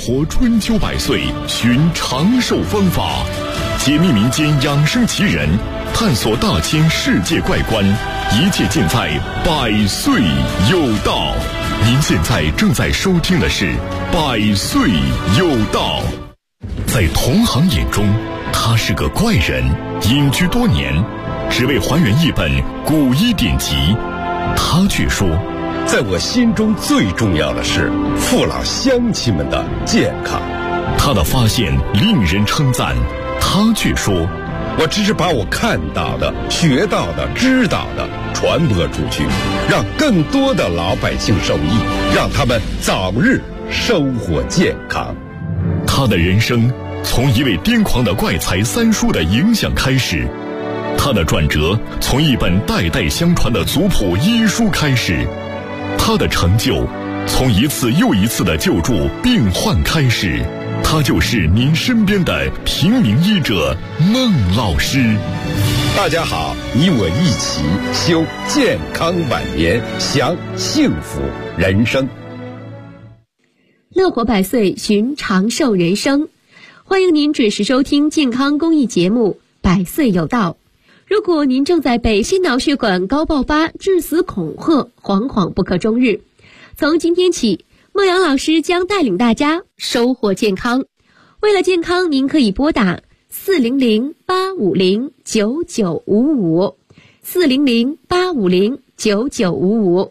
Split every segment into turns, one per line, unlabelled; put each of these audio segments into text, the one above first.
活春秋百岁，寻长寿方法，解密民间养生奇人，探索大千世界怪观，一切尽在百岁有道。您现在正在收听的是百岁有道。在同行眼中，他是个怪人，隐居多年，只为还原一本古医典籍。他却说，
在我心中最重要的是父老乡亲们的健康。
他的发现令人称赞，他却说，
我只是把我看到的、学到的、知道的传播出去，让更多的老百姓受益，让他们早日收获健康。
他的人生从一位癫狂的怪才三叔的影响开始，他的转折从一本代代相传的族谱医书开始，他的成就从一次又一次的救助病患开始。他就是您身边的平民医者孟老师。
大家好，你我一起修健康晚年，享幸福人生。
乐活百岁，寻长寿人生。欢迎您准时收听健康公益节目《百岁有道》。如果您正在被心脑血管高爆发、致死恐吓，惶惶不可终日，从今天起，孟阳老师将带领大家收获健康。为了健康，您可以拨打400-850-9955 400-850-9955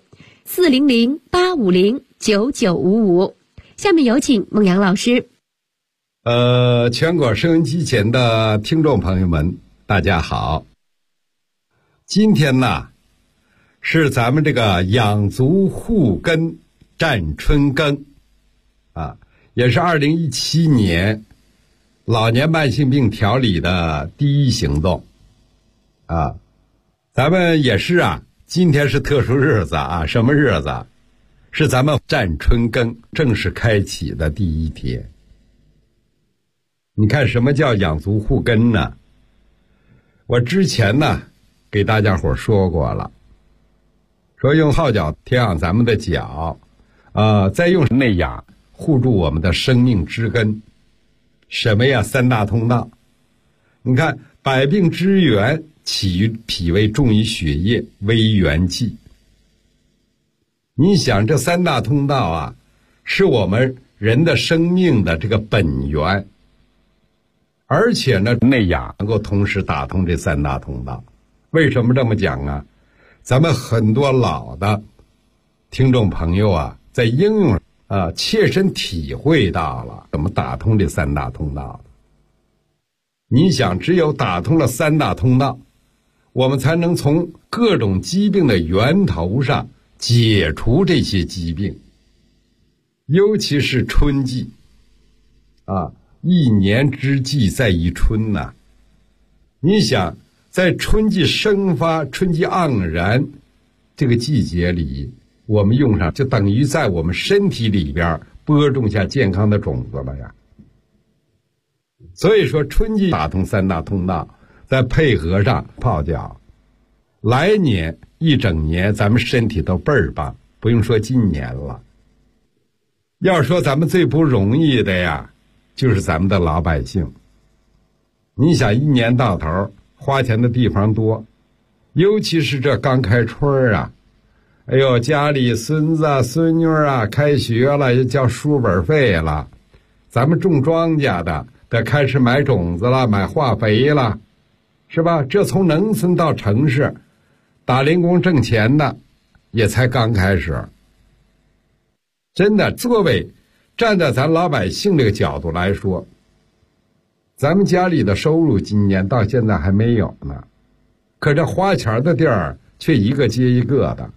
400-850-9955。下面有请孟阳老师。
全国收音机前的听众朋友们，大家好。今天呢，是咱们这个养足护根战春耕啊，也是2017年老年慢性病调理的第一行动啊。咱们也是啊，今天是特殊日子啊，什么日子？是咱们战春耕正式开启的第一天。你看什么叫养足护根呢？我之前呢给大家伙说过了，说用号角调养咱们的脚，再用内养护住我们的生命之根。什么呀？三大通道。你看，百病之源起于脾胃，重于血液，微于元气。你想，这三大通道啊，是我们人的生命的这个本源，而且呢，内养能够同时打通这三大通道。为什么这么讲啊？咱们很多老的听众朋友啊，在应用切身体会到了怎么打通这三大通道的。你想，只有打通了三大通道，我们才能从各种疾病的源头上解除这些疾病。尤其是春季啊，一年之计在于春呐。你想，在春季生发、春季盎然这个季节里，我们用上就等于在我们身体里边播种下健康的种子了呀。所以说，春季打通三大通道，再配合上泡脚，来年一整年咱们身体都倍儿棒，不用说今年了。要说咱们最不容易的呀，就是咱们的老百姓。你想，一年到头花钱的地方多，尤其是这刚开春啊，哎呦，家里孙子啊孙女啊开学了，也交书本费了，咱们种庄稼的得开始买种子了，买化肥了，是吧？这从农村到城市打零工挣钱的也才刚开始。真的，作为站在咱老百姓这个角度来说，咱们家里的收入今年到现在还没有呢，可这花钱的地儿却一个接一个的。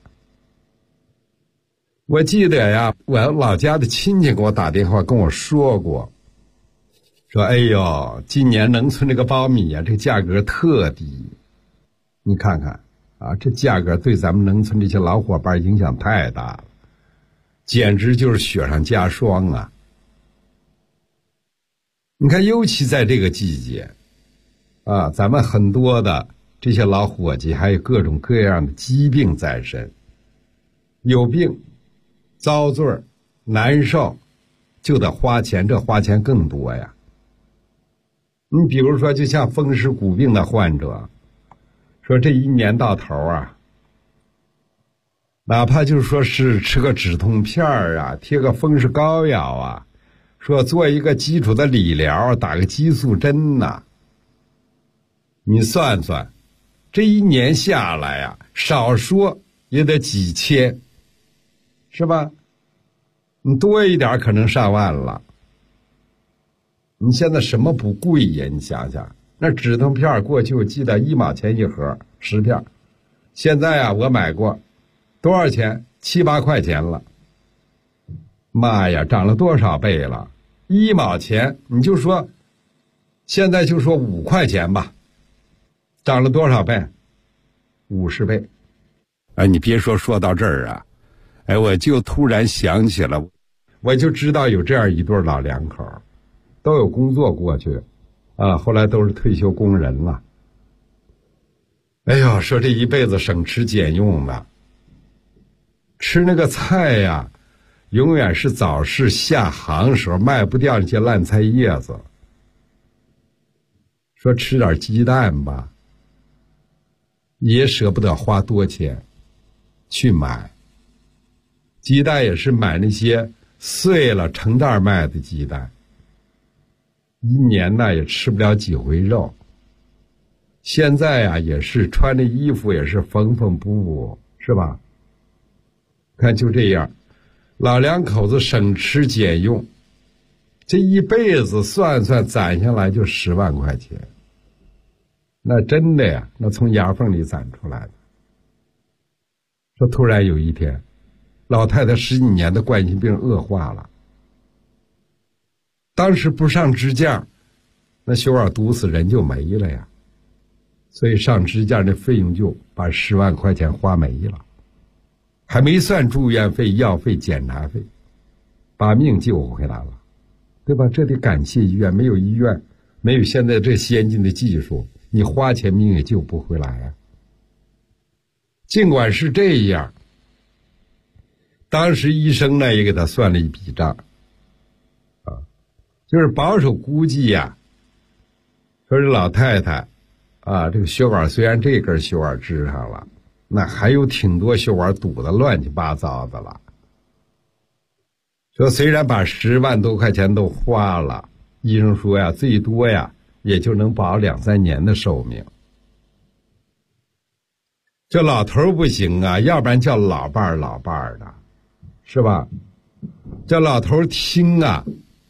我记得呀，我老家的亲戚给我打电话跟我说过，说哎呦，今年农村这个苞米啊，这个价格特低。你看看啊，这价格对咱们农村这些老伙伴影响太大了，简直就是雪上加霜啊。你看，尤其在这个季节啊，咱们很多的这些老伙计还有各种各样的疾病在身，有病遭罪难受， 就得花钱，这花钱更多呀。你比如说，就像风湿骨病的患者，说这一年到头啊，哪怕就是说是吃个止痛片啊，贴个风湿膏药啊，说做一个基础的理疗，打个激素针呐，你算算，这一年下来啊，少说也得几千，是吧？你多一点可能上万了。你现在什么不贵呀？你想想，那止痛片过去我记得1毛钱一盒10片，现在啊我买过，多少钱？7、8块钱了。妈呀，涨了多少倍了？1毛钱，你就说现在就说5块钱吧，涨了多少倍？50倍。哎，你别说到这儿啊，哎，我就突然想起了，我就知道有这样一对老两口，都有工作过去啊，后来都是退休工人了。哎呦，说这一辈子省吃俭用的，吃那个菜呀，永远是早市下行时候卖不掉那些烂菜叶子。说吃点鸡蛋吧，也舍不得花多钱去买。鸡蛋也是买那些碎了成袋卖的鸡蛋，一年呢也吃不了几回肉。现在啊也是穿的衣服也是缝缝补补，是吧？看就这样，老两口子省吃俭用，这一辈子算算攒下来就10万块钱，那真的呀，那从牙缝里攒出来的。说突然有一天，老太太10几年的冠心病恶化了，当时不上支架，那血管堵死人就没了呀，所以上支架的费用就把10万块钱花没了，还没算住院费、药费、检查费，把命救回来了，对吧？这得感谢医院，没有医院，没有现在这先进的技术，你花钱命也救不回来啊。尽管是这样，当时医生呢也给他算了一笔账啊，就是保守估计呀，说这老太太啊，这个血管虽然这根血管支上了，那还有挺多血管堵得乱七八糟的了。说虽然把10万多块钱都花了，医生说呀，最多呀也就能保2、3年的寿命。这老头不行啊，要不然叫老伴儿的，是吧？这老头听啊，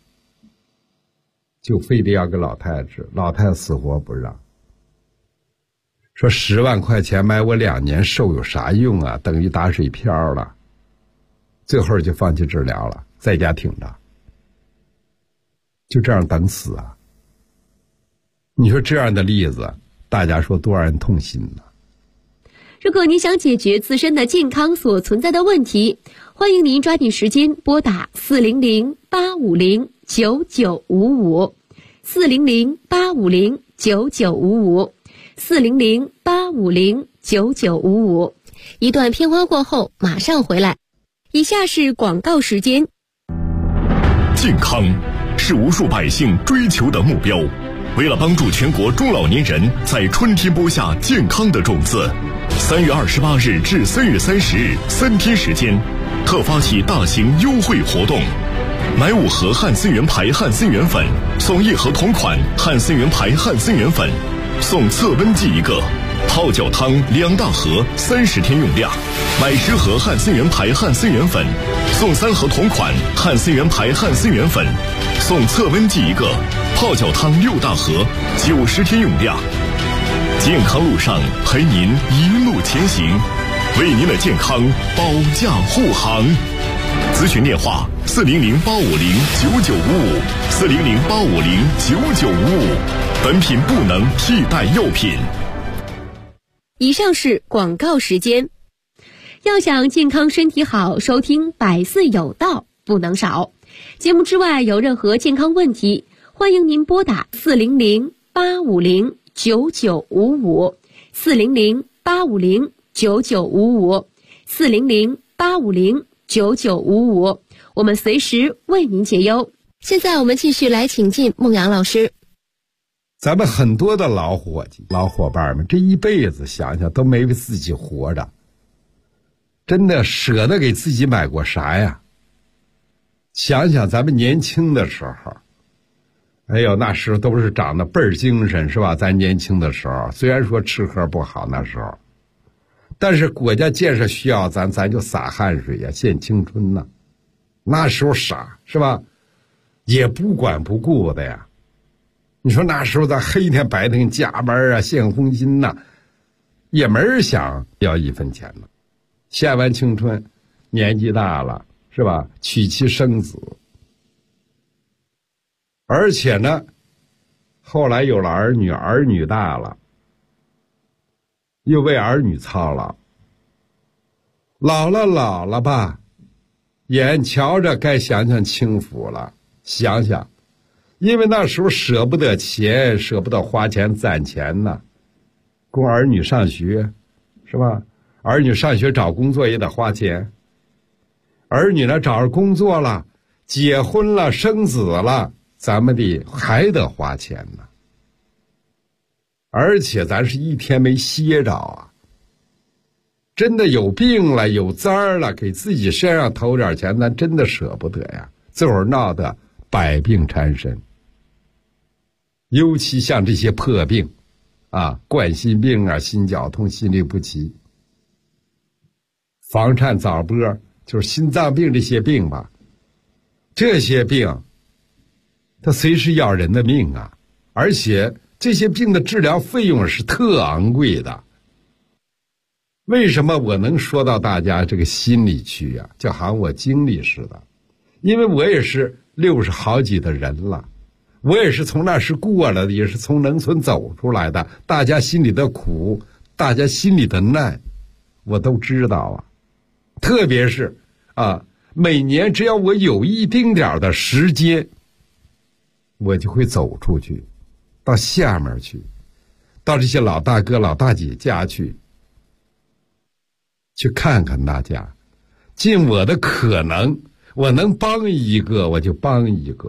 就非得要给老太太治，老太太死活不让，说10万块钱买我2年寿有啥用啊？等于打水漂了。最后就放弃治疗了，在家挺着，就这样等死啊！你说这样的例子，大家说多让人痛心呢？
如果你想解决自身的健康所存在的问题，欢迎您抓紧时间拨打400-850-9955 400-850-9955 400-850-9955。一段片花过后马上回来。以下是广告时间。
健康是无数百姓追求的目标，为了帮助全国中老年人在春天播下健康的种子，3月28日至3月30日3天时间，特发起大型优惠活动，买5盒汉森源牌汉森源粉，送1盒同款汉森源牌汉森源粉，送测温计1个，泡脚汤2大盒30天用量，买10盒汉森源牌汉森源粉，送3盒同款汉森源牌汉森源粉，送测温计1个，泡脚汤6大盒90天用量。健康路上陪您一路前行，为您的健康保驾护航。咨询电话400-850-9955 400-850-9955，本品不能替代药品。
以上是广告时间。要想健康身体好，收听百岁有道不能少。节目之外有任何健康问题，欢迎您拨打400-850-9955 400-850-9955 400-850-9955， 我们随时为您解忧。现在我们继续来请进孟阳老师。
咱们很多的老伙计、老伙伴们，这一辈子想想都没为自己活着，真的舍得给自己买过啥呀？想想咱们年轻的时候，哎呦，那时候都是长得倍儿精神，是吧？咱年轻的时候，虽然说吃喝不好那时候，但是国家建设需要咱就洒汗水呀，献青春呐。那时候傻，是吧？也不管不顾的呀。你说那时候咱黑天白天加班啊，献红心呐，也没人想要一分钱呢。献完青春，年纪大了，是吧？娶妻生子，而且呢，后来有了儿女，儿女大了，又为儿女操劳，老了吧，眼瞧着该享享清福了，想想。因为那时候舍不得钱，舍不得花钱攒钱呢，供儿女上学，是吧？儿女上学找工作也得花钱，儿女呢找着工作了，结婚了，生子了，咱们还得花钱呢。而且咱是一天没歇着啊，真的有病了，有灾儿了，给自己身上投点钱，咱真的舍不得呀，这会儿闹得百病缠身。尤其像这些破病啊，冠心病啊，心绞痛、心律不齐、房颤早搏，就是心脏病这些病吧，这些病它随时要人的命啊，而且这些病的治疗费用是特昂贵的。为什么我能说到大家这个心里去呀？就好像我经历似的，因为我也是60好几的人了，我也是从那时过来的，也是从农村走出来的，大家心里的苦，大家心里的难，我都知道啊。特别是啊，每年只要我有一丁点的时间，我就会走出去，到下面去，到这些老大哥老大姐家去看看大家，尽我的可能，我能帮一个我就帮一个。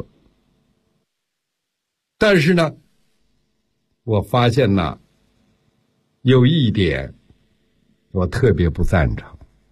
但是呢，我发现呢，有一点我特别不赞成，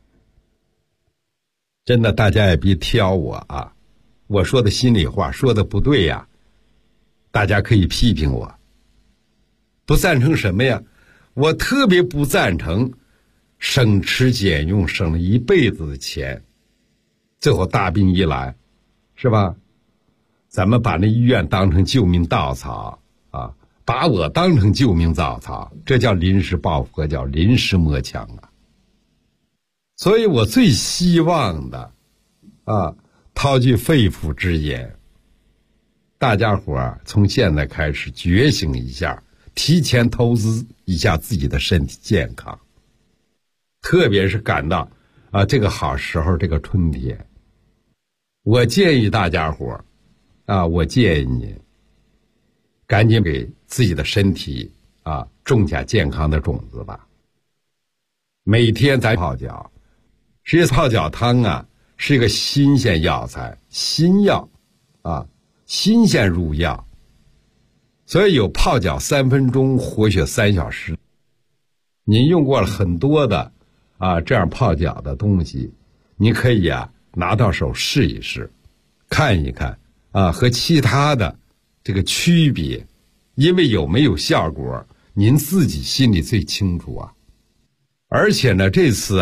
真的大家也别挑我啊，我说的心里话，说的不对呀，大家可以批评我。不赞成什么呀？我特别不赞成省吃俭用，省了一辈子的钱，最后大病一来，是吧？咱们把那医院当成救命稻草啊，把我当成救命稻草，这叫临时抱佛脚，临时摸枪啊。所以我最希望的啊，掏句肺腑之言，大家伙从现在开始觉醒一下，提前投资一下自己的身体健康，特别是赶到这个好时候，这个春天，我建议大家伙我建议您赶紧给自己的身体种下健康的种子吧。每天咱泡脚，实际泡脚汤啊是一个新鲜药材，新药新鲜入药，所以有泡脚3分钟，活血3小时。您用过了很多的这样泡脚的东西，您可以拿到手试一试，看一看和其他的这个区别，因为有没有效果，您自己心里最清楚啊。而且呢，这次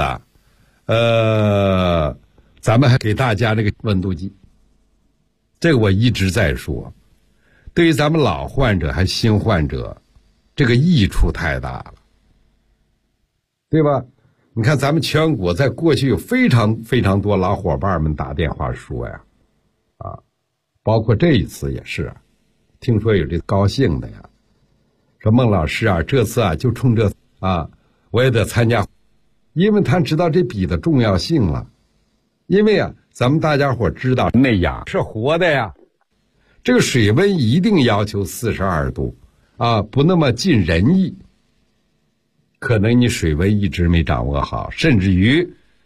咱们还给大家这个温度计，这个我一直在说，对于咱们老患者还新患者，这个益处太大了，对吧？你看咱们全国在过去有非常非常多老伙伴们打电话说呀，包括这一次也是，听说有这高兴的呀，说孟老师这次就冲这我也得参加，因为他知道这笔的重要性了。因为咱们大家伙知道内氧是活的呀，这个水温一定要求42度不那么尽人意。可能你水温一直没掌握好，甚至于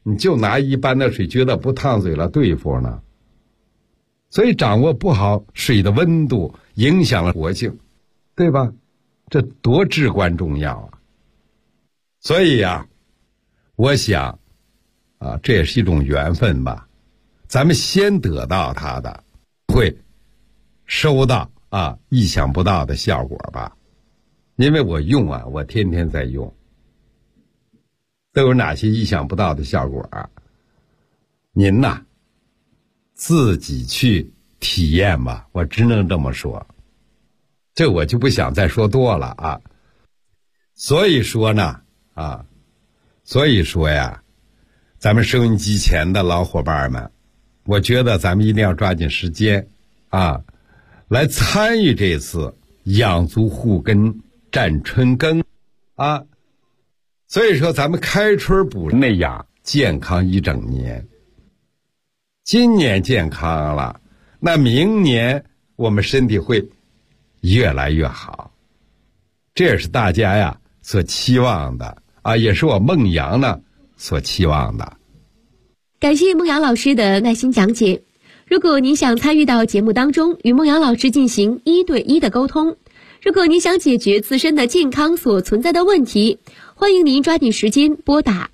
你就拿一般的水觉得不烫嘴了对付呢。所以掌握不好水的温度，影响了活性，对吧？这多至关重要啊！所以呀，我想啊，这也是一种缘分吧。咱们先得到它的，会收到啊意想不到的效果吧。因为我用啊，我天天在用，都有哪些意想不到的效果啊？您呐，自己去体验吧，我只能这么说。这我就不想再说多了啊。所以说呢，所以说呀，咱们收音机前的老伙伴们，我觉得咱们一定要抓紧时间啊，来参与这次养足护根占春耕啊。所以说咱们开春补内养，健康一整年。今年健康了，那明年我们身体会越来越好，这也是大家呀所期望的啊，也是我孟阳呢所期望的。
感谢孟阳老师的耐心讲解。如果您想参与到节目当中，与孟阳老师进行1对1的沟通，如果您想解决自身的健康所存在的问题，欢迎您抓紧时间拨打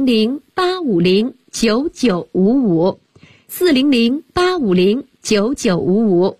400-850-9955 400-850-9955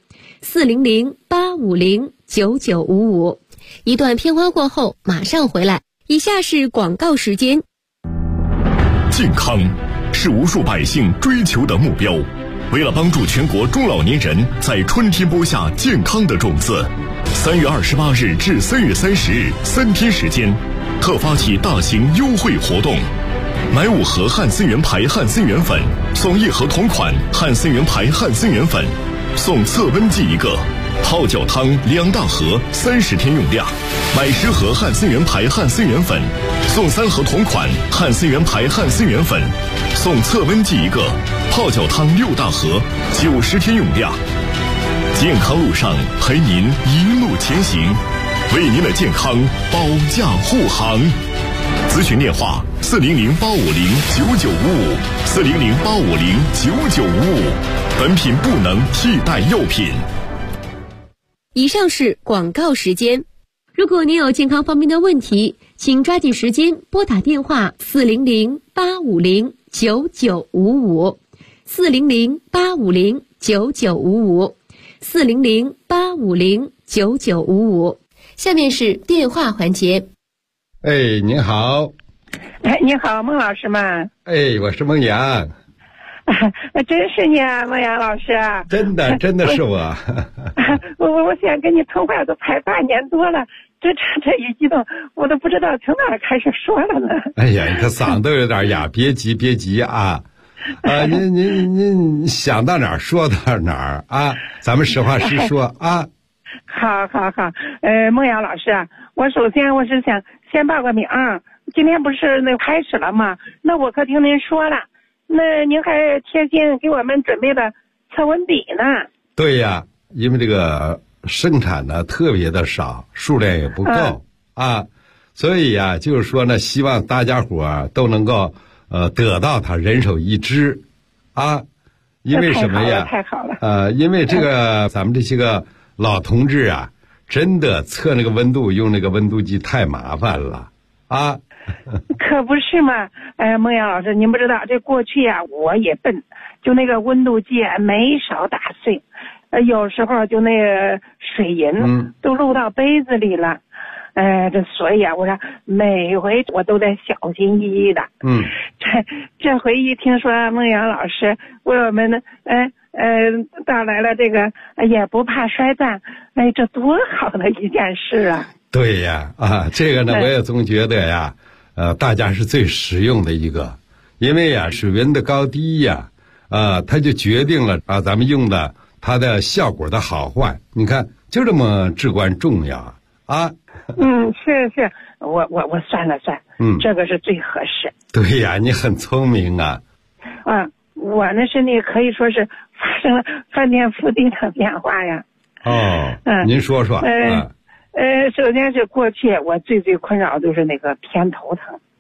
400-850-9955。一段片花过后马上回来，以下是广告时间。
健康是无数百姓追求的目标，为了帮助全国中老年人在春天播下健康的种子，3月28日至3月30日3天时间，特发起大型优惠活动，买5盒汉森源牌汉森源粉送1盒同款汉森源牌汉森源粉，送测温计1个，泡脚汤2大盒30天用量，买10盒汉森源牌汉森源粉送3盒同款汉森源牌汉森源粉，送测温计1个，泡脚汤6大盒90天用量。健康路上陪您一路前行，为您的健康保驾护航。咨询电话400-850-9955 400-850-9955，本品不能替代药品。
以上是广告时间。如果您有健康方面的问题，请抓紧时间拨打电话400-850-9955 400-850-9955 400-850-9955。下面是电话环节。
哎，您好。
哎，你好，孟老师吗？
哎，我是孟阳。
真是你啊，孟阳老师。
真的是我。
我想跟你通话都才8年多了，这一激动，我都不知道从哪儿开始说了呢。
哎呀，你这嗓子有点哑，别急啊。您想到哪儿说到哪儿啊，咱们实话实说啊。
好，孟阳老师，我首先我是想先报个名，今天不是那开始了吗？那我可听您说了，那您还贴心给我们准备了测温笔呢。
对呀，因为这个生产呢特别的少，数量也不够啊，所以呀，就是说呢，希望大家伙都能够得到它，人手一支啊。因为什么呀？
太好了。
因为这个咱们这些个老同志啊，真的测那个温度用那个温度计太麻烦了啊。
可不是嘛。孟阳老师，您不知道，这过去呀，我也笨，就那个温度计没少打碎，有时候就那个水银都漏到杯子里了。所以啊，我说每回我都得小心翼翼的。这回一听说孟阳老师为我们带来了这个也不怕摔断，这多好的一件事啊！
对呀，这个呢，我也总觉得呀，大家是最实用的一个，因为呀，水温的高低呀，它就决定了咱们用的它的效果的好坏。你看，就这么至关重要啊！
是，我算了算，这个是最合适。
对呀，你很聪明啊。
我那身体可以说是发生了翻天覆地的变化呀。
您说说。
首先是过去我最困扰就是那个偏头疼。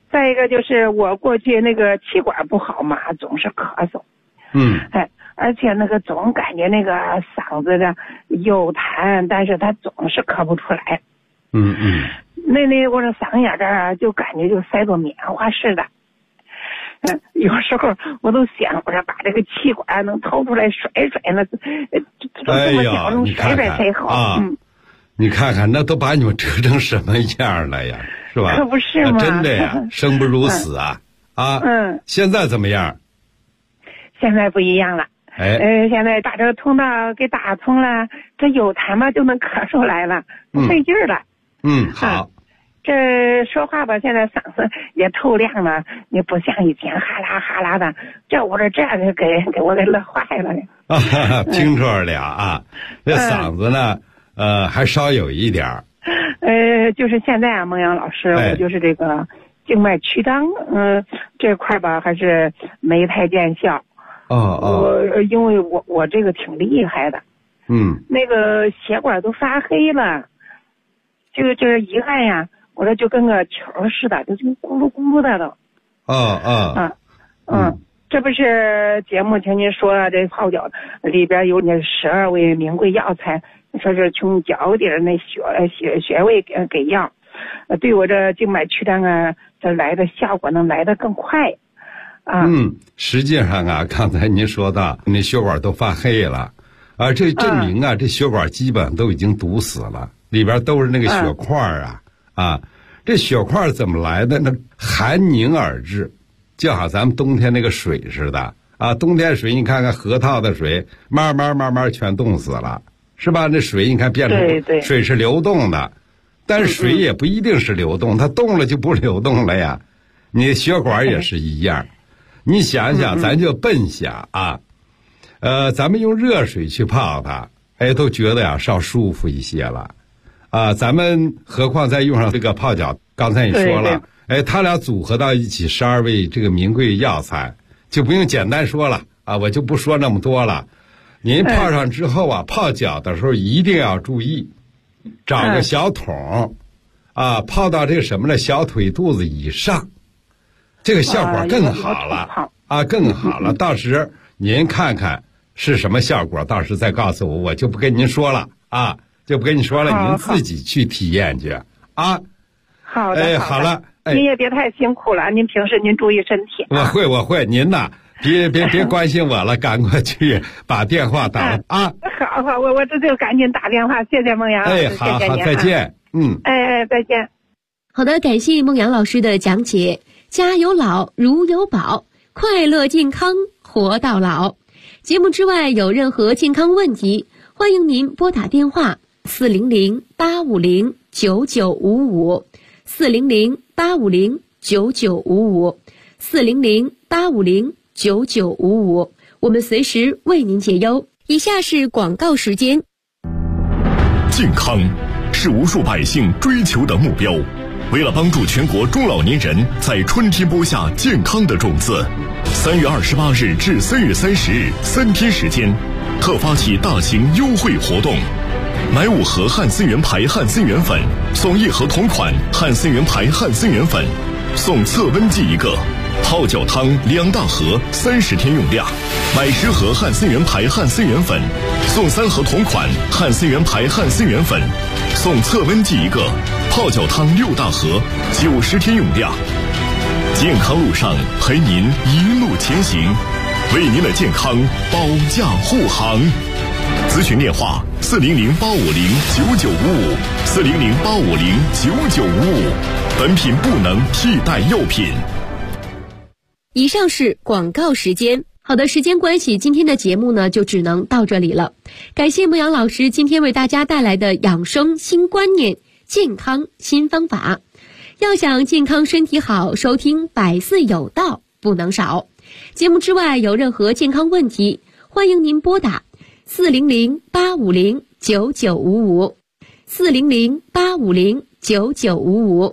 再一个就是我过去那个气管不好嘛，总是咳嗽。而且那个总感觉那个嗓子的有痰，但是他总是咳不出来。那我这嗓眼这儿就感觉就塞个棉花似的。有时候我都想，我说把这个气管能掏出来甩甩那，这么小能甩甩才好。
你看看，那都把你们折成什么样了呀，是吧？
可不是吗？
真的呀，生不如死啊！现在怎么样？
现在不一样了。现在把这个通道给打通了，这有痰嘛就能咳出来了，不费劲了。
好。
这说话吧，现在嗓子也透亮了，你不像以前哈啦哈啦的。这我这样就给我给乐坏了。
听出来了啊，这嗓子呢，还稍有一点儿。
就是现在啊，孟阳老师，我就是这个静脉曲张，这块吧还是没太见效。因为我这个挺厉害的。那个血管都发黑了，这一按呀，我这就跟个球似的，就咕噜咕噜的都。这不是节目听您说这泡脚里边有那12味名贵药材，说是从脚底那穴位给药，对我这静脉曲张啊，这来的效果能来得更快。
实际上啊，刚才您说的那血管都发黑了，这证明啊，这血管基本都已经堵死了，里边都是那个血块这血块怎么来的？那寒凝而至，就好咱们冬天那个水似的冬天水你看看河套的水，慢慢全冻死了，是吧？那水你看变成水是流动的，但是水也不一定是流动，它动了就不流动了呀。你血管也是一样。你想想，咱就笨想咱们用热水去泡它，都觉得呀稍舒服一些了咱们何况再用上这个泡脚，刚才你说了，它俩组合到一起12味这个名贵药材，就不用简单说了我就不说那么多了。您泡上之后泡脚的时候一定要注意，找个小桶泡到这个什么呢？小腿肚子以上。这个效果更好了更好了。到时您看看是什么效果，到时再告诉我，我就不跟您说了就不跟你说了，您自己去体验去
好的，
好了，
您也别太辛苦了，您平时您注意身体。
我会，您呐，别关心我了，赶快去把电话打了
好，我这就赶紧打电话，谢谢孟阳老师，
好，
谢谢您
再见。
再见。
好的，感谢孟阳老师的讲解。家有老，如有宝，快乐健康活到老。节目之外有任何健康问题，欢迎您拨打电话400-850-9955 400-850-9955 400-850-9955，我们随时为您解忧。以下是广告时间。
健康是无数百姓追求的目标。为了帮助全国中老年人在春天播下健康的种子，3月28日至3月30日3天时间，特发起大型优惠活动，买5盒汉森源牌汉森源粉，送1盒同款汉森源牌汉森源粉，送测温计1个，泡脚汤2大盒30天用量，买10盒汉森源牌汉森源粉，送3盒同款汉森源牌汉森源粉，送测温计1个，泡脚汤6大盒90天用量。健康路上陪您一路前行，为您的健康保驾护航。咨询电话400-850-9955 400-850-9955，本品不能替代药品。
以上是广告时间。好的，时间关系，今天的节目呢就只能到这里了。感谢孟阳老师今天为大家带来的养生新观念、健康新方法。要想健康身体好，收听百岁有道不能少。节目之外有任何健康问题，欢迎您拨打400-850-9955 400-850-9955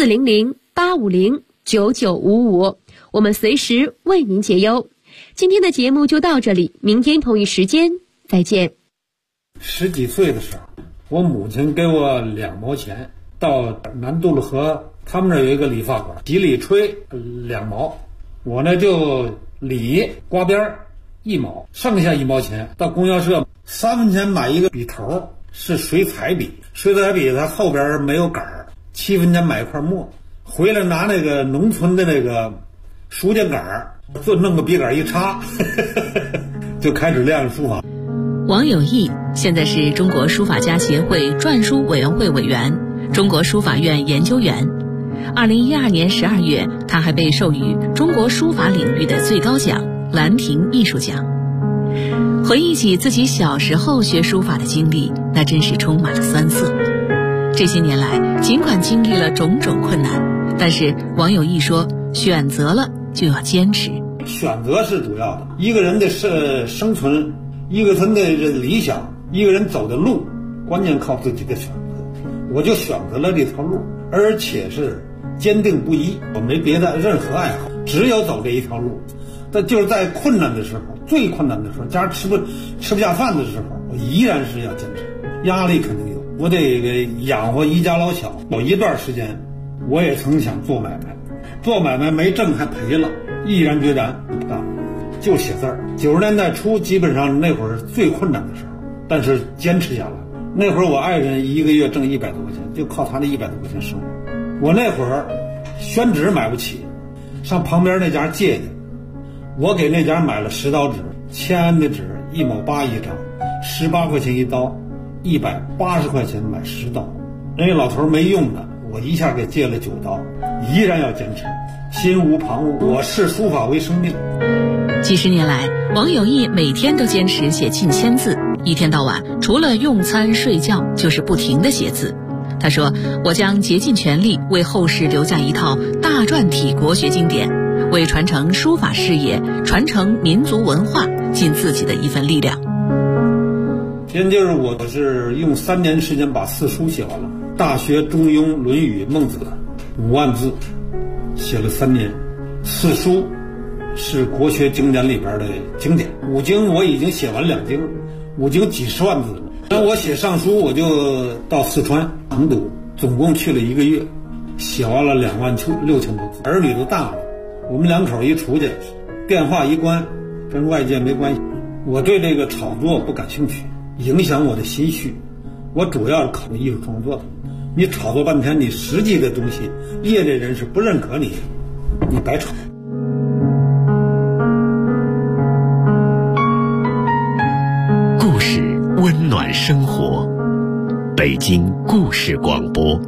400-850-9955，我们随时为您解忧。今天的节目就到这里，明天同一时间再见。
10几岁的时候，我母亲给我2毛钱，到南渡路河他们那有一个理发馆，洗理吹2毛，我呢就理刮边1毛，剩下1毛钱到供销社3分钱买一个笔头，是水彩笔，水彩笔它后边没有杆儿，7分钱买一块墨，回来拿那个农村的那个书架杆儿，就弄个笔杆一插就开始练书法。
王有义现在是中国书法家协会篆书委员会委员、中国书法院研究员。2012年12月，他还被授予中国书法领域的最高奖兰亭艺术奖。回忆起自己小时候学书法的经历，那真是充满了酸涩。这些年来，尽管经历了种种困难，但是王有义说，选择了就要坚持。
选择是主要的，一个人的生存，一个人的理想，一个人走的路，关键靠自己的选择。我就选择了这条路，而且是坚定不移，我没别的任何爱好，只有走这一条路。但就是在困难的时候，最困难的时候，家吃不下饭的时候，我依然是要坚持。压力肯定有，我得养活一家老小。有一段时间，我也曾想做买卖，做买卖没挣还赔了，毅然决然啊，就写字儿。90年代初，基本上那会儿最困难的时候，但是坚持下来。那会儿我爱人1个月挣100多块钱，就靠他那100多块钱生活。我那会儿宣纸买不起，上旁边那家借去，我给那家买了10刀纸，签的纸1毛8一张，18块钱一刀，180块钱买10刀。人家老头没用的，我一下给借了9刀，依然要坚持，心无旁骛。我视书法为生命。
几十年来，王有义每天都坚持写近1000字，一天到晚除了用餐睡觉就是不停地写字。他说，我将竭尽全力为后世留下一套大篆体国学经典，为传承书法事业、传承民族文化尽自己的一份力量。
先就是我是用3年时间把4书写完了，大学、中庸、论语、孟子5万字写了3年。4书是国学经典里边的经典，5经我已经写完2经，5经几十万字了。那我写上书，我就到四川成都，总共去了1个月，写完了26000多字。儿女都大了，我们2口一出去，电话一关，跟外界没关系。我对这个炒作不感兴趣，影响我的心绪。我主要是考虑艺术创作的。你炒作半天，你实际的东西，业内人士不认可你，你白炒。
故事温暖生活，北京故事广播。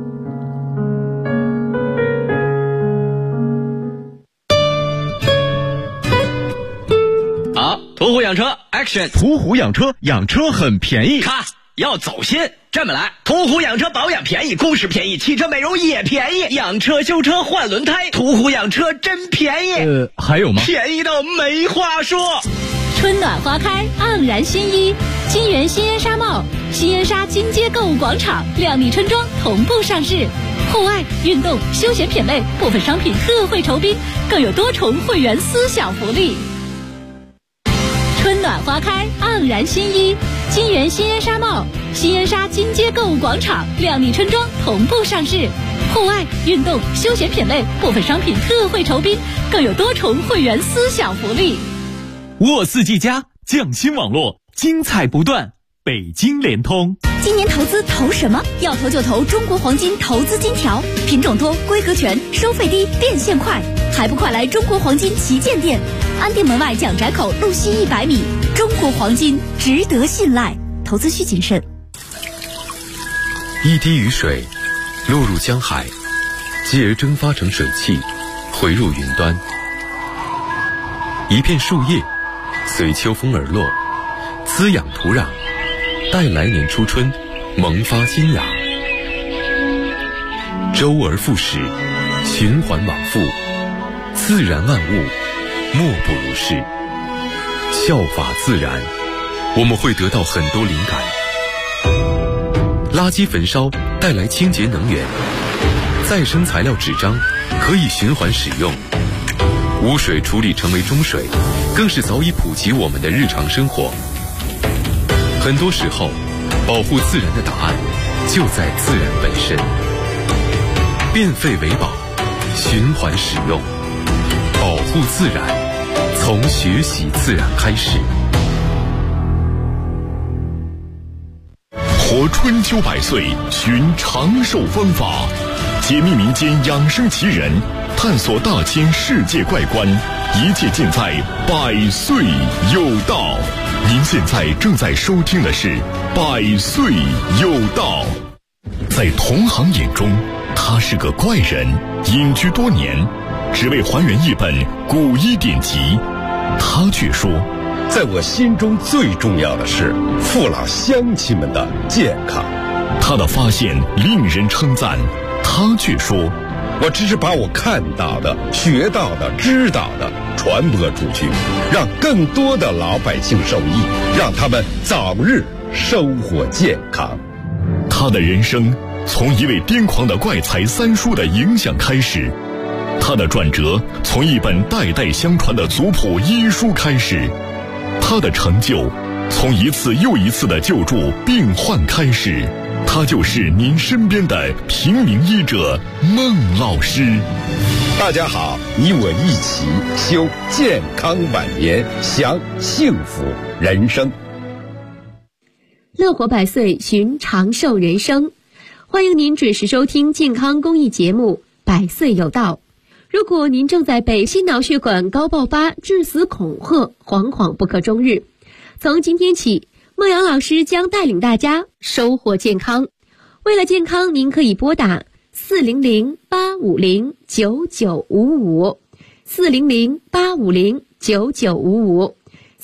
好，途虎养车 Action。
途虎养车，养车很便宜。
咔，要走心。这么来，途虎养车保养便宜，故事便宜，汽车美容也便宜，养车修车换轮胎，途虎养车真便宜。
还有吗？
便宜到没话说。
春暖花开，盎然新衣，金源新烟纱帽、新烟纱金街购物广场、靓丽春装同步上市，户外、运动、休闲品类部分商品特惠酬宾，更有多重会员私享福利。春暖花开，盎然新衣，金源新烟纱帽、新烟纱金街购物广场、靓丽春装同步上市，户外、运动、休闲品类部分商品特惠酬宾，更有多重会员私享福利。
沃四 G 加匠心网络，精彩不断。北京联通。
今年投资投什么？要投就投中国黄金投资金条，品种多，规格全，收费低，变现快，还不快来中国黄金旗舰店，安定门外蒋宅口路西100米。中国黄金值得信赖，投资需谨慎。
一滴雨水落入江海，继而蒸发成水汽，回入云端。一片树叶随秋风而落，滋养土壤，待来年初春萌发新芽。周而复始，循环往复，自然万物莫不如是。效法自然，我们会得到很多灵感。垃圾焚烧带来清洁能源，再生材料纸张可以循环使用，污水处理成为中水，更是早已普及我们的日常生活。很多时候，保护自然的答案就在自然本身。 变废为宝，循环使用，保护自然，从学习自然开始。
活春秋百岁，寻长寿方法，解密民间养生奇人，探索大千世界怪观，一切尽在百岁有道。您现在正在收听的是百岁有道。在同行眼中，他是个怪人，隐居多年，只为还原一本古医典籍。他却说，
在我心中最重要的是父老乡亲们的健康。
他的发现令人称赞，他却说，
我只是把我看到的、学到的、知道的传播出去，让更多的老百姓受益，让他们早日生活健康。
他的人生从一位癫狂的怪才三叔的影响开始，他的转折从一本代代相传的族谱医书开始，他的成就从一次又一次的救助病患开始。他就是您身边的平民医者孟老师。
大家好，你我一起修健康晚年，享幸福人生。
乐活百岁，寻长寿人生。欢迎您准时收听健康公益节目《百岁有道》。如果您正在被心脑血管高爆发、致死恐吓，惶惶不可终日，从今天起，孟阳老师将带领大家收获健康。为了健康，您可以拨打400-850-9955 400-850-9955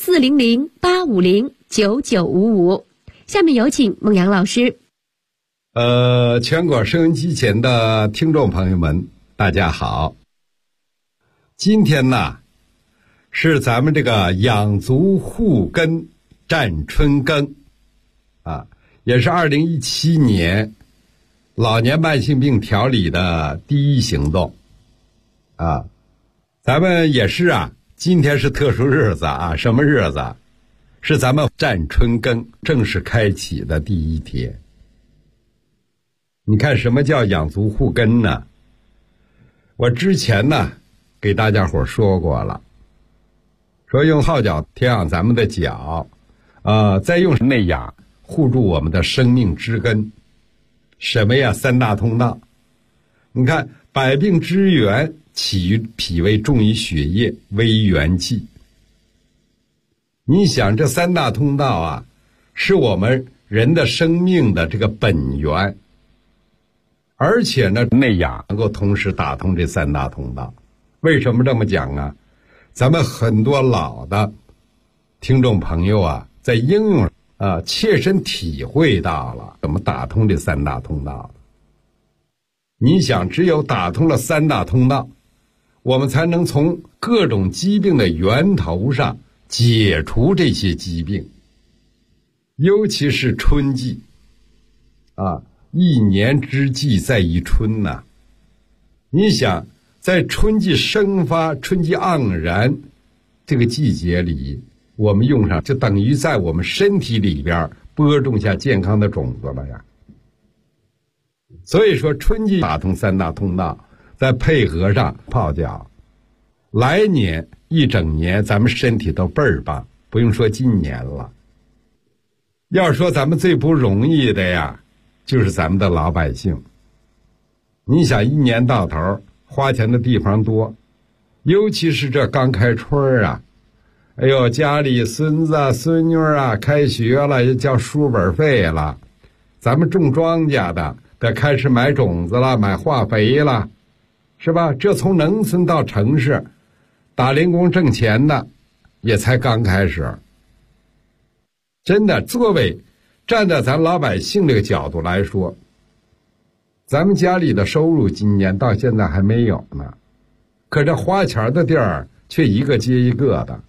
400-850-9955。下面有请孟阳老师。
全国收音机前的听众朋友们，大家好。今天呢，是咱们这个养足护根战春耕啊，也是2017年老年慢性病调理的第一行动啊。咱们也是啊，今天是特殊日子啊，什么日子？是咱们战春耕正式开启的第一天。你看什么叫养足护根呢？我之前呢给大家伙说过了，说用号角调养咱们的脚，再用内养护住我们的生命之根。什么呀？三大通道。你看，百病之源起于脾胃，重于血液，微于元气。你想，这三大通道啊，是我们人的生命的这个本源，而且呢，内养能够同时打通这三大通道。为什么这么讲啊？咱们很多老的听众朋友啊，在应用切身体会到了怎么打通这三大通道。你想，只有打通了三大通道，我们才能从各种疾病的源头上解除这些疾病。尤其是春季啊，一年之计在于春呐。你想，在春季生发、春季盎然这个季节里，我们用上，就等于在我们身体里边播种下健康的种子了呀。所以说，春季打通三大通道，再配合上泡脚，来年一整年咱们身体都倍儿棒，不用说今年了。要说咱们最不容易的呀，就是咱们的老百姓。你想，一年到头花钱的地方多，尤其是这刚开春啊，哎呦，家里孙子啊、孙女啊开学了，也交书本费了。咱们种庄稼的得开始买种子了，买化肥了，是吧？这从农村到城市打零工挣钱的也才刚开始。真的，作为站在咱老百姓这个角度来说，咱们家里的收入今年到现在还没有呢，可这花钱的地儿却一个接一个的。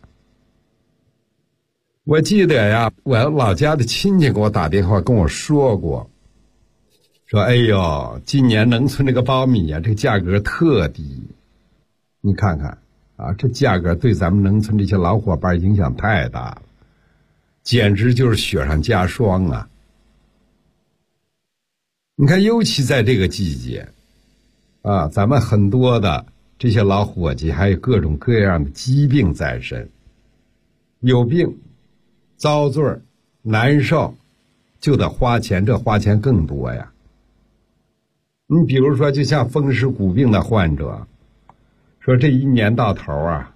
我记得呀，我老家的亲戚给我打电话跟我说过，说哎呦，今年农村这个苞米啊，这个价格特低。你看看啊，这价格对咱们农村这些老伙伴影响太大了，简直就是雪上加霜啊。你看，尤其在这个季节， 啊，咱们很多的这些老伙计还有各种各样的疾病在身，有病遭罪难受就得花钱，这花钱更多呀。你比如说就像风湿骨病的患者，说这一年到头啊，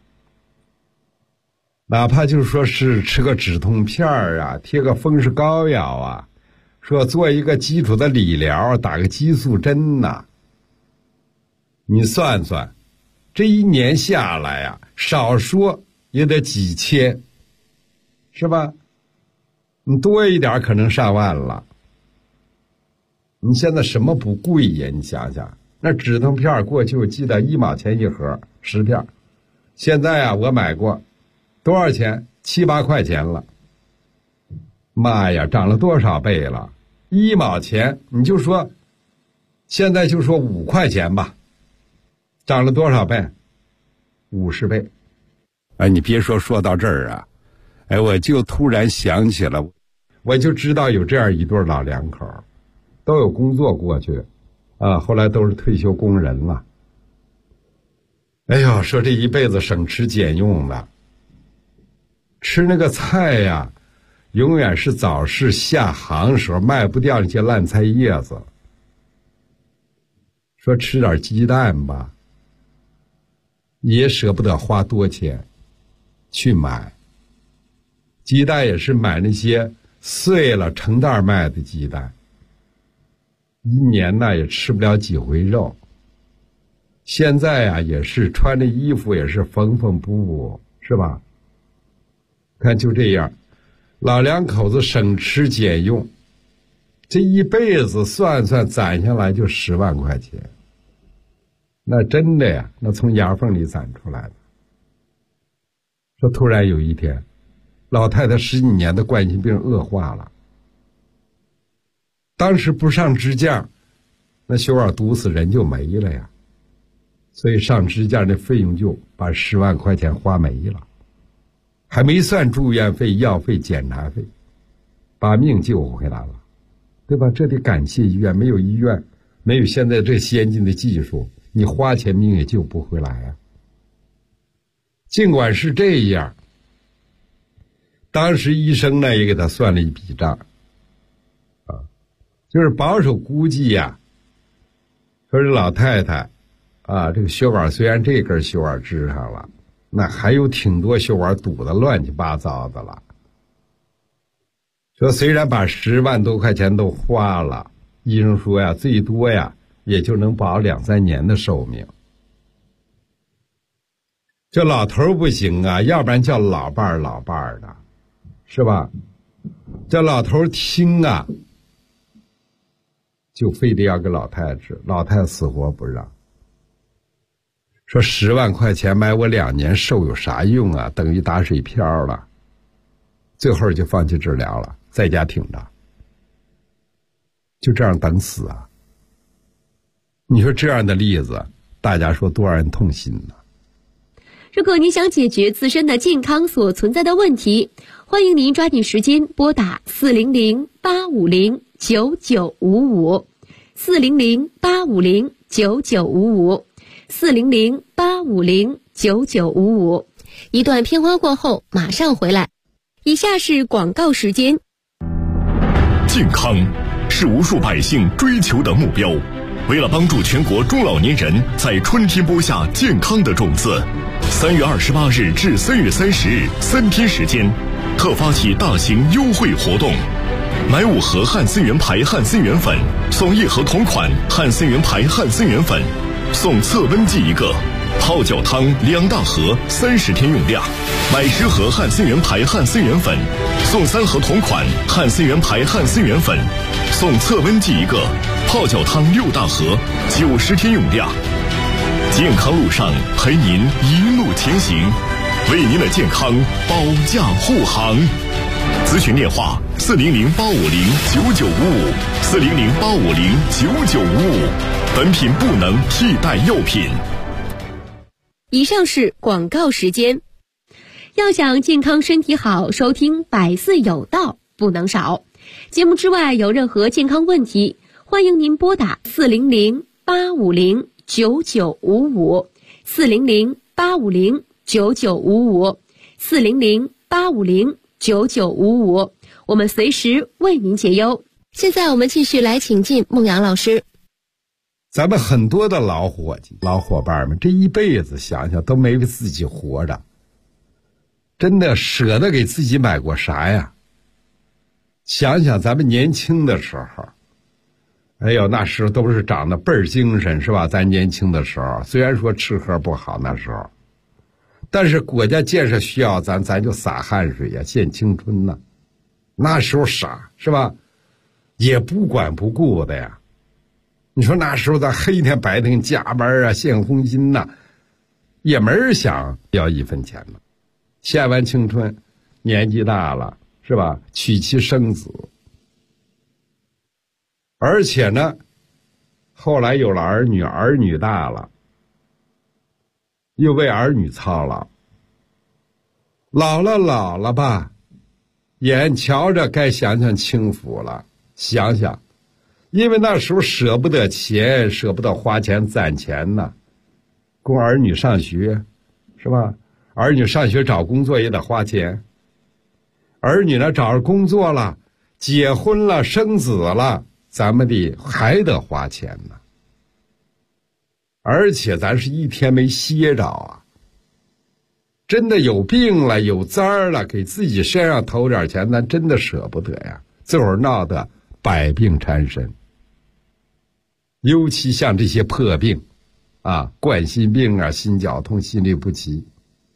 哪怕就是说是吃个止痛片啊，贴个风湿膏药啊，说做一个基础的理疗，打个激素针呐，你算算这一年下来啊，少说也得几千，是吧？你多一点可能上万了。你现在什么不贵呀？你想想，那止痛片过去我记得1毛钱一盒10片，现在啊我买过，多少钱？7、8块钱了。妈呀，涨了多少倍了？1毛钱，你就说现在就说5块钱吧，涨了多少倍？50倍。哎，你别说到这儿啊，哎，我就突然想起了，我就知道有这样一对老两口，都有工作过去啊，后来都是退休工人了。哎呦，说这一辈子省吃俭用的，吃那个菜呀，永远是早市下行时候卖不掉那些烂菜叶子。说吃点鸡蛋吧，也舍不得花多钱去买。鸡蛋也是买那些碎了成袋卖的鸡蛋，一年呢也吃不了几回肉。现在啊也是穿的衣服也是缝缝补补，是吧？看就这样，老两口子省吃俭用，这一辈子算算攒下来就10万块钱，那真的呀，那从牙缝里攒出来的。说突然有一天，老太太10几年的冠心病恶化了，当时不上支架，那血管堵死人就没了呀，所以上支架的费用就把10万块钱花没了，还没算住院费、药费、检查费，把命救回来了，对吧？这得感谢医院，没有医院，没有现在这先进的技术，你花钱命也救不回来啊。尽管是这样，当时医生呢也给他算了一笔账啊，就是保守估计呀，说这老太太啊，这个血管虽然这根血管支上了，那还有挺多血管堵得乱七八糟的了。说虽然把10万多块钱都花了，医生说呀，最多呀也就能保2、3年的寿命。这老头不行啊，要不然叫老伴儿的，是吧？这老头听啊，就非得要给老太太治，老太太死活不让，说10万块钱买我2年寿有啥用啊？等于打水漂了。最后就放弃治疗了，在家挺着，就这样等死啊！你说这样的例子，大家说多让人痛心呢？
如果你想解决自身的健康所存在的问题，欢迎您抓紧时间拨打400-850-9955 400-850-9955 400-850-9955。一段片花过后马上回来。以下是广告时间。
健康是无数百姓追求的目标，为了帮助全国中老年人在春天播下健康的种子，3月28日至3月30日3天时间，特发起大型优惠活动，买5盒汉森源牌汉森源粉送1盒同款汉森源牌汉森源粉，送测温计1个，泡脚汤2大盒30天用量，买10盒汉森源牌汉森源粉送3盒同款汉森源牌汉森源粉，送测温计1个，泡脚汤6大盒90天用量。健康路上陪您一路前行，为您的健康保驾护航。咨询电话400-850-9955 400-850-9955，本品不能替代药品。
以上是广告时间。要想健康身体好，收听百岁有道不能少。节目之外有任何健康问题，欢迎您拨打400-850-9955 ，400-850-9955，400-850-9955，我们随时为您解忧。现在我们继续来请进孟阳老师。
咱们很多的老伙计、老伙伴们，这一辈子想想都没为自己活着，真的舍得给自己买过啥呀？想想咱们年轻的时候，哎呦，那时候都是长得倍儿精神，是吧？咱年轻的时候，虽然说吃喝不好那时候，但是国家建设需要咱就洒汗水呀，献青春呐。那时候傻，是吧？也不管不顾的呀。你说那时候咱黑天白天加班啊，献红心呐，也没人想要一分钱了。献完青春，年纪大了，是吧？娶妻生子，而且呢，后来有了儿女，儿女大了，又为儿女操劳，老了吧，眼瞧着该享享清福了。想想，因为那时候舍不得钱，舍不得花钱攒钱呢，供儿女上学，是吧？儿女上学找工作也得花钱，儿女呢找着工作了，结婚了，生子了，咱们还得花钱呢。而且咱是一天没歇着啊，真的有病了，有灾儿了，给自己身上投点钱，咱真的舍不得呀。这会儿闹得百病缠身，尤其像这些破病啊，冠心病啊，心绞痛，心律不齐，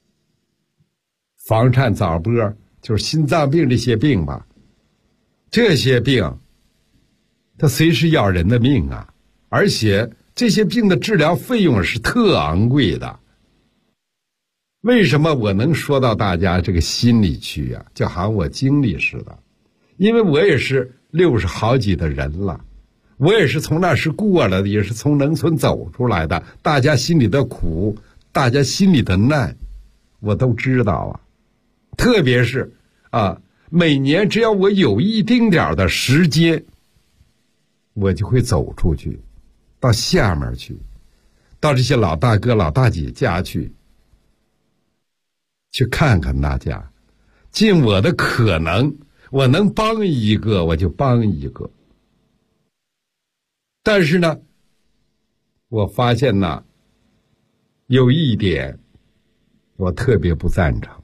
房颤早搏，就是心脏病这些病吧，这些病它随时要人的命啊，而且这些病的治疗费用是特昂贵的。为什么我能说到大家这个心里去啊？就好像我经历似的，因为我也是60好几的人了，我也是从那时过来的，也是从农村走出来的，大家心里的苦，大家心里的难，我都知道啊。特别是啊，每年只要我有一丁点的时间，我就会走出去，到下面去，到这些老大哥老大姐家去看看大家，尽我的可能，我能帮一个我就帮一个。但是呢，我发现呢，有一点我特别不赞成，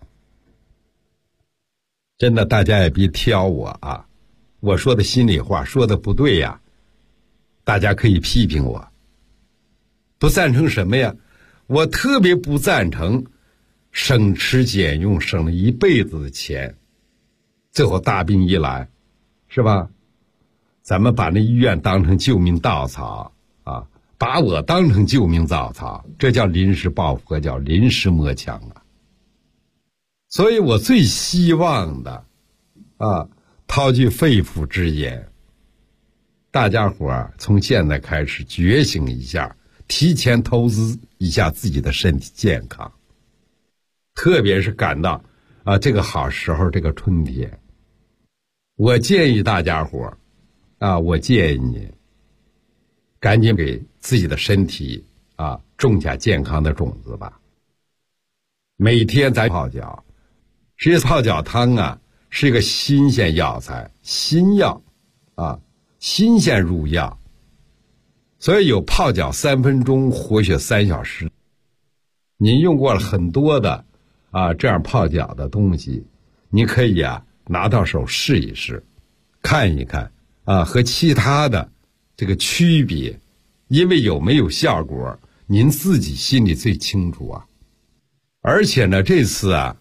真的，大家也别挑我啊，我说的心里话，说的不对呀，大家可以批评我。不赞成什么呀？我特别不赞成省吃俭用，省了一辈子的钱，最后大病一来，是吧？咱们把那医院当成救命稻草啊，把我当成救命稻草，这叫临时抱佛脚，临时摸墙啊。所以我最希望的啊，掏句肺腑之言，大家伙从现在开始觉醒一下，提前投资一下自己的身体健康，特别是赶到啊这个好时候，这个春天，我建议大家伙啊，我建议你赶紧给自己的身体啊种下健康的种子吧。每天咱泡脚，实际泡脚汤啊是一个新鲜药材，新药啊，新鲜入药，所以有泡脚3分钟，活血3小时。您用过了很多的啊这样泡脚的东西，您可以啊拿到手试一试，看一看啊和其他的这个区别，因为有没有效果您自己心里最清楚啊。而且呢这次啊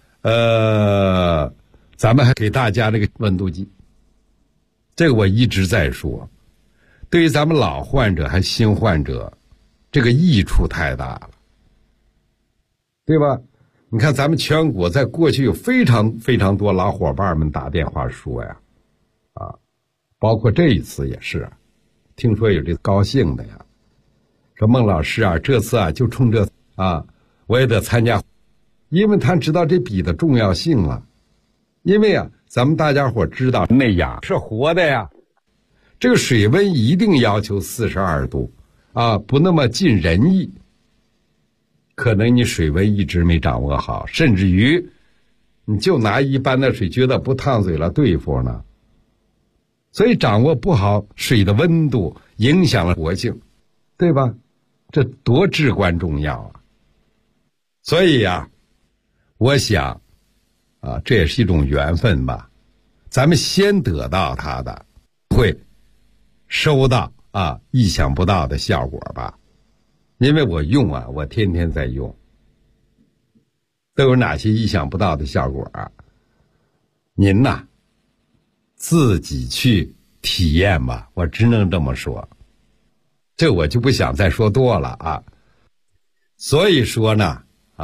咱们还给大家这个温度计，这个我一直在说，对于咱们老患者还新患者，这个益处太大了，对吧？你看咱们全国在过去有非常非常多老伙伴们打电话说呀，啊，包括这一次也是，听说有这高兴的呀，说孟老师啊，这次啊就冲这啊，我也得参加，因为他知道这笔的重要性了。因为啊，咱们大家伙知道内氧是活的呀，这个水温一定要求42度不那么尽人意，可能你水温一直没掌握好，甚至于你就拿一般的水觉得不烫嘴了对付呢。所以掌握不好水的温度，影响了活性，对吧？这多至关重要啊！所以呀，我想这也是一种缘分吧。咱们先得到它的，会收到意想不到的效果吧。因为我用我天天在用，都有哪些意想不到的效果您呐自己去体验吧，我只能这么说。这我就不想再说多了所以说呢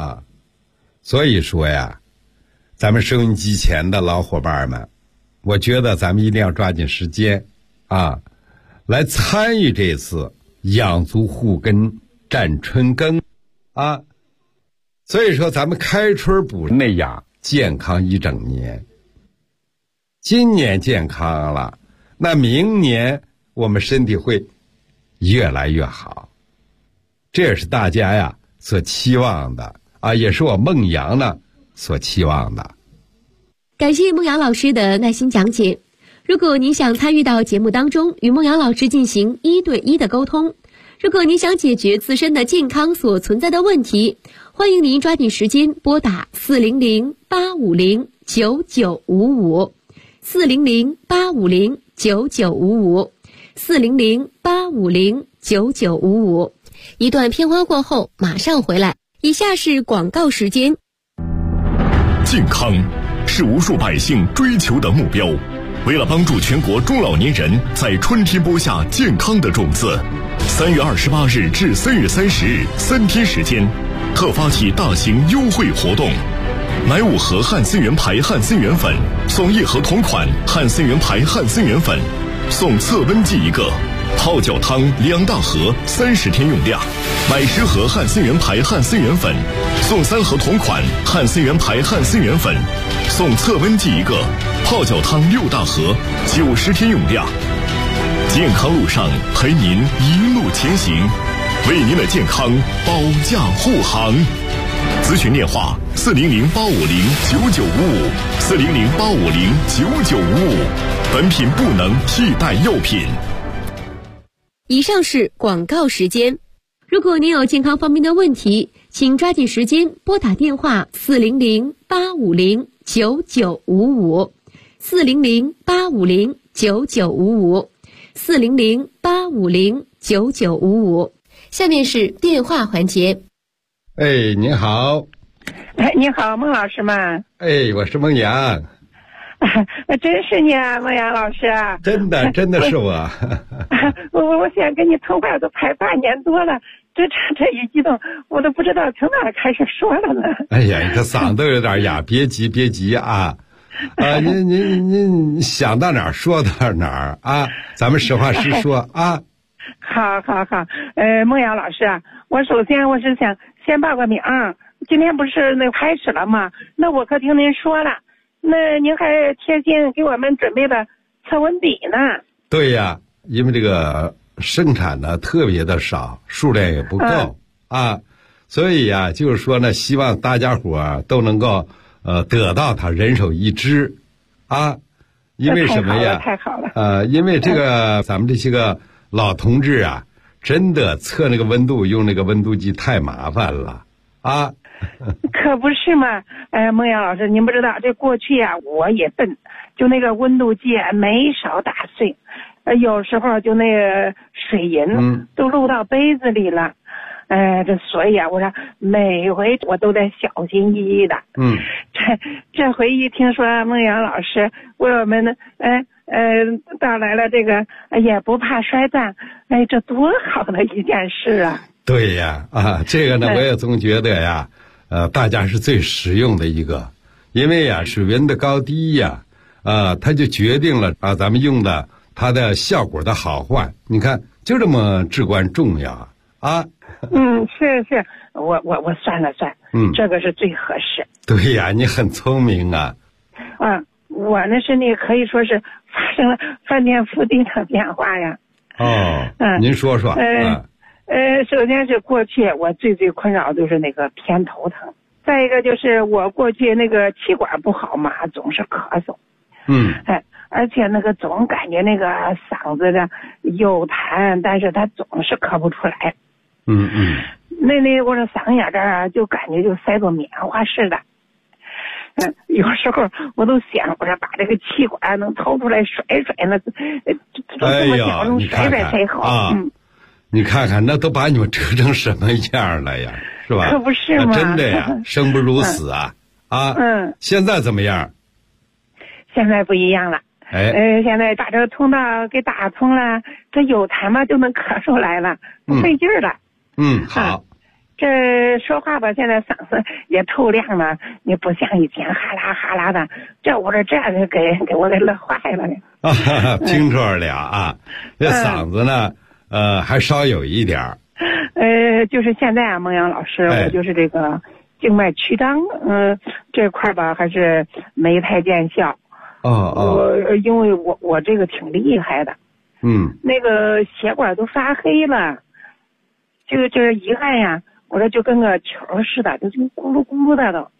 咱们收音机前的老伙伴们，我觉得咱们一定要抓紧时间来参与这次养足护根占春耕所以说咱们开春补内养，健康一整年。今年健康了，那明年我们身体会越来越好，这也是大家所期望的也是我孟阳呢所期望的。
感谢孟阳老师的耐心讲解。如果您想参与到节目当中，与孟阳老师进行1对1的沟通，如果您想解决自身的健康所存在的问题，欢迎您抓紧时间拨打400-850-9955 400-850-9955 400-850-9955。一段片花过后马上回来，以下是广告时间。
健康是无数百姓追求的目标，为了帮助全国中老年人在春天播下健康的种子，3月28日至3月30日3天时间，特发起大型优惠活动，买5盒汉森源牌汉森源粉，送1盒同款汉森源牌汉森源粉，送测温计1个，泡脚汤2大盒30天用量，买10盒汉森源牌汉森源粉，送3盒同款汉森源牌汉森源粉，送测温计1个，泡脚汤6大盒90天用量。健康路上陪您一路前行，为您的健康保驾护航。咨询电话400-850-9955 400-850-9955，本品不能替代药品。
以上是广告时间。如果您有健康方面的问题，请抓紧时间拨打电话400-850-9955 400-850-9955 400-850-9955。下面是电话环节。
您好。
你好，孟老师吗？
我是孟阳。
真是你啊，孟阳老师。
真的是我。
我想跟你通话都排8年多了，这一激动，我都不知道从哪儿开始说了呢。
哎呀，你这嗓子有点哑，别急您想到哪儿说到哪儿咱们实话实说好。
孟阳老师我首先我是想先报个名，今天不是那开始了吗？那我可听您说了，那您还贴心给我们准备了测温笔呢。
对呀，因为这个生产呢特别的少，数量也不够所以就是说呢，希望大家伙都能够得到它，人手一支因为什么呀？
太好了
因为这个咱们这些个老同志真的测那个温度用那个温度计太麻烦了
可不是嘛。孟阳老师，您不知道，这过去我也笨，就那个温度计没少打碎，有时候就那个水银都漏到杯子里了。所以我说每回我都得小心翼翼的。这回一听说孟阳老师为我们带来了这个也不怕摔断，这多好的一件事啊！
对呀这个呢我也总觉得大家是最实用的一个，因为水温的高低它就决定了咱们用的它的效果的好坏，你看就这么至关重要
是我算了算，这个是最合适。
对呀，你很聪明
我那身体可以说是发生了翻天覆地的变化呀。
您说说
首先是过去我最困扰就是那个偏头疼，再一个就是我过去那个气管不好嘛，总是咳嗽。而且那个总感觉那个嗓子的有痰，但是他总是咳不出来。那我这嗓眼这儿就感觉就塞着棉花似的。有时候我都想，我说把这个气管能掏出来甩那，这么小能甩才好。
你看看，那都把你们折成什么样了呀，是吧？
可不是吗？
真的呀，生不如死啊！现在怎么样？
现在不一样了。现在把这个通道给打通了，这有痰嘛就能咳出来了，不费劲儿了。
好。
这说话吧，现在嗓子也透亮了，你不像以前哈啦哈啦的，这样就给我给乐坏了呢。
听出来了啊，这嗓子呢，还稍有一点儿。
就是现在啊，孟阳老师，我就是这个静脉曲张，这块吧还是没太见效。因为我这个挺厉害的。那个血管都发黑了，就是遗憾呀。我说就跟个球似的，就咕噜咕噜的都。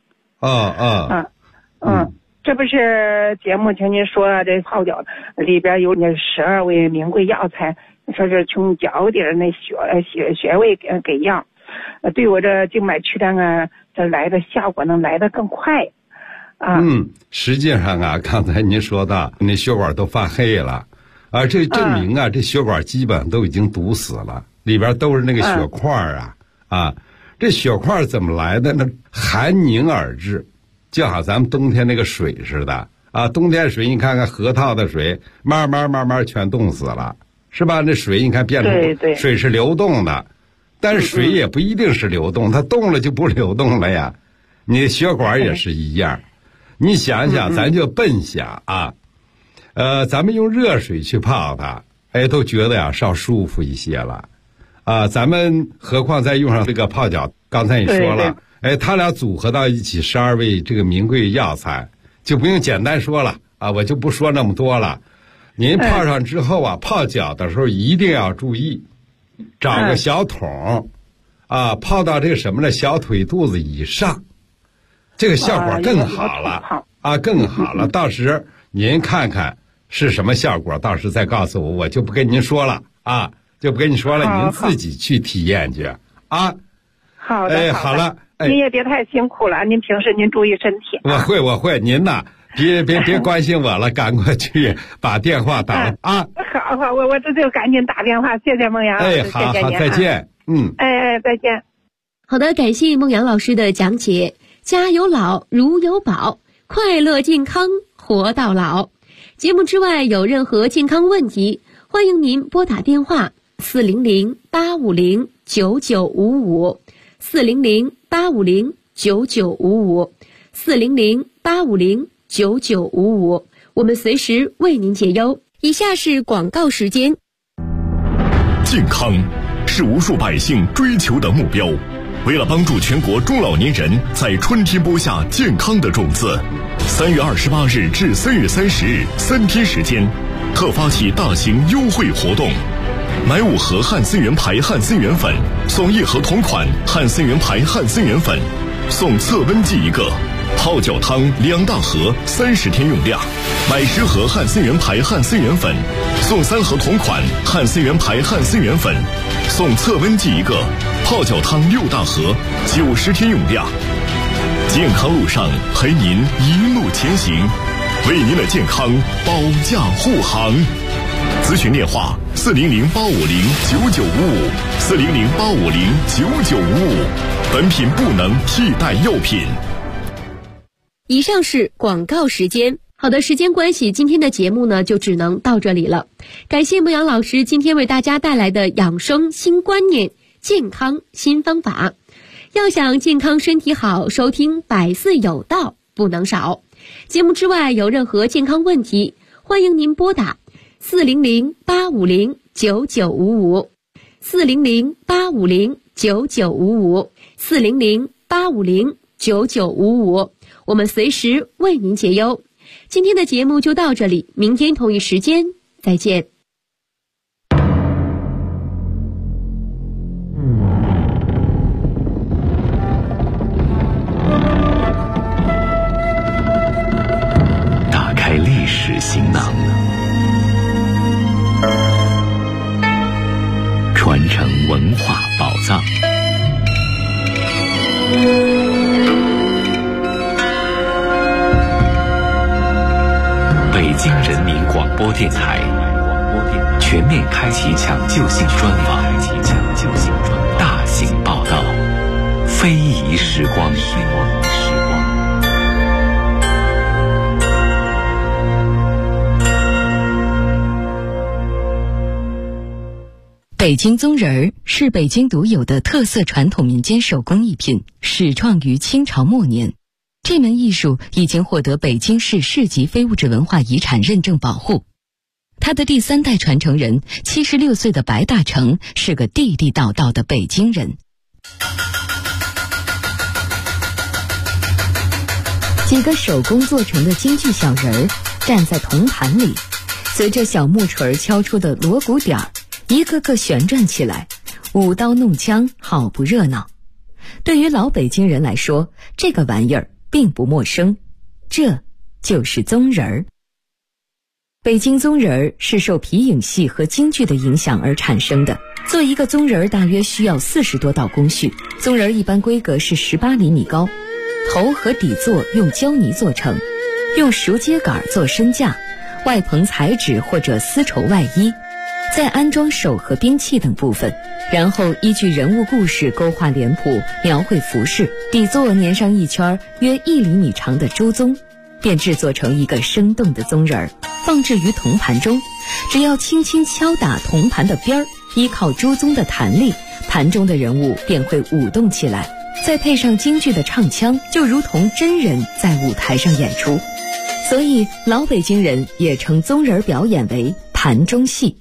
这不是节目听您说这泡脚里边有那12味名贵药材，说是从脚底那穴位给药，对我这静脉曲张啊，这来的效果能来得更快。
实际上啊，刚才您说到那血管都发黑了，这证明啊，这血管基本都已经堵死了，里边都是那个血块这血块怎么来的呢？寒凝而至，就好咱们冬天那个水似的冬天水你看看河套的水，慢慢全冻死了，是吧？那水你看变成水是流动的，但是水也不一定是流动，它动了就不流动了呀。你的血管也是一样。你想想，咱就笨想咱们用热水去泡它，都觉得呀稍舒服一些了。咱们何况再用上这个泡脚，刚才你说了，它俩组合到一起12味这个名贵药材，就不用简单说了我就不说那么多了。您泡上之后泡脚的时候一定要注意，找个小桶泡到这个什么呢？小腿肚子以上，这个效果更好了更好了。到时您看看是什么效果，到时再告诉我，我就不跟您说了就不跟你说了，您自己去体验去
好的，
好了，
您也别太辛苦了，您平时您注意身体。
我会，您呐，别关心我了，赶快去把电话打了
好，我这就赶紧打电话，谢谢孟阳老师，
好，
谢谢您
再见。
再见。
好的，感谢孟阳老师的讲解。家有老，如有宝，快乐健康活到老。节目之外有任何健康问题，欢迎您拨打电话400-850-9955 400-850-9955 400-850-9955，我们随时为您解忧。以下是广告时间。
健康是无数百姓追求的目标，为了帮助全国中老年人在春天播下健康的种子，3月28日至3月30日3天时间，特发起大型优惠活动，买5盒汉森源牌汉森源粉送1盒同款汉森源牌汉森源粉，送测温计1个，泡脚汤2大盒30天用量，买10盒汉森源牌汉森源粉送3盒同款汉森源牌汉森源粉，送测温计1个，泡脚汤6大盒90天用量。健康路上陪您一路前行，为您的健康保驾护航。咨询电话400-850-9955 400-850-9955，本品不能替代药品。
以上是广告时间。好的，时间关系，今天的节目呢就只能到这里了。感谢孟阳老师今天为大家带来的养生新观念、健康新方法。要想健康身体好，收听百岁有道不能少。节目之外有任何健康问题，欢迎您拨打400-850-9955 400-850-9955 400-850-9955，我们随时为您解忧。今天的节目就到这里，明天同一时间再见。
行囊，传承文化宝藏。北京人民广播电台全面开启抢救性专访，大型报道，非遗时光。
北京宗人儿是北京独有的特色传统民间手工艺品，始创于清朝末年。这门艺术已经获得北京市市级非物质文化遗产认证保护。他的第3代传承人76岁的白大成是个地地道道的北京人。几个手工做成的京剧小人儿站在铜盘里，随着小木锤敲出的锣鼓点儿，一个个旋转起来，舞刀弄枪，好不热闹。对于老北京人来说，这个玩意儿并不陌生，这就是宗人儿。北京宗人儿是受皮影戏和京剧的影响而产生的。做一个宗人儿大约需要40多道工序，宗人儿一般规格是18厘米高，头和底座用胶泥做成，用熟秸秆做身架，外棚彩纸或者丝绸外衣，再安装手和兵器等部分，然后依据人物故事勾画脸谱，描绘服饰，底座粘上一圈约1厘米长的朱宗，便制作成一个生动的宗人儿，放置于铜盘中。只要轻轻敲打铜盘的边儿，依靠朱宗的弹力，盘中的人物便会舞动起来，再配上京剧的唱腔，就如同真人在舞台上演出。所以老北京人也称宗人表演为盘中戏。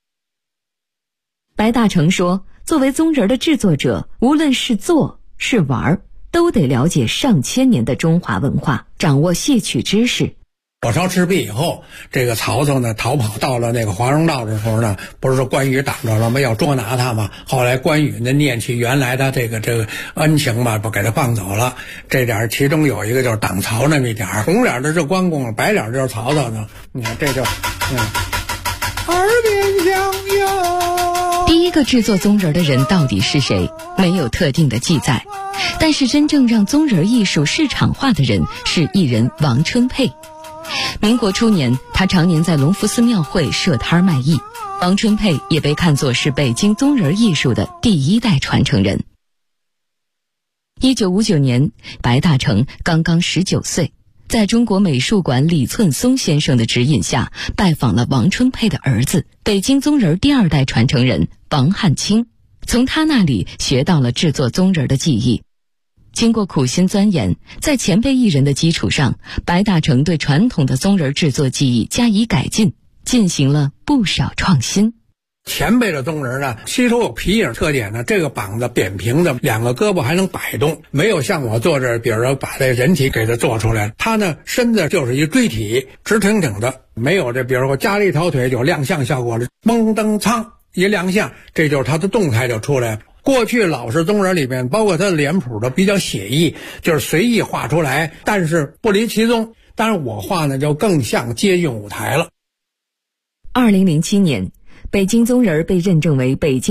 白大成说，作为宗人的制作者，无论是做是玩，都得了解上千年的中华文化，掌握戏曲知识。
火烧赤壁以后，这个曹操呢逃跑到了那个华容道的时候呢，不是说关羽挡着了吗？要捉拿他嘛。后来关羽呢念起原来的这个恩情嘛，不给他放走了。这点其中有一个就是挡曹那么一点，红脸的是关公，白脸就是曹操呢。你看这就耳边响哟。
第一个制作宗人的人到底是谁？没有特定的记载。但是真正让宗人艺术市场化的人是艺人王春佩。民国初年，他常年在隆福寺庙会设摊卖艺。王春佩也被看作是北京宗人艺术的第1代传承人。1959年，白大成刚刚19岁，在中国美术馆李寸松先生的指引下，拜访了王春佩的儿子，北京宗人第2代传承人王汉卿，从他那里学到了制作宗人的技艺。经过苦心钻研，在前辈艺人的基础上，白大成对传统的宗人制作技艺加以改进，进行了不少创新。
前辈的宗人呢，吸收有皮影特点呢，这个膀子扁平的，2个胳膊还能摆动，没有像我做这，比如说把这人体给它做出来，他呢身子就是一锥体，直挺挺的，没有这比如说加了一条腿有亮相效果的，嘣噔苍一亮相，这就是他的动态就出来了。过去老式宗人里面，包括他的脸谱的比较写意，就是随意画出来，但是不离其宗。当然我画呢就更像接近舞台了。
2007年，北京宗人被认证为北京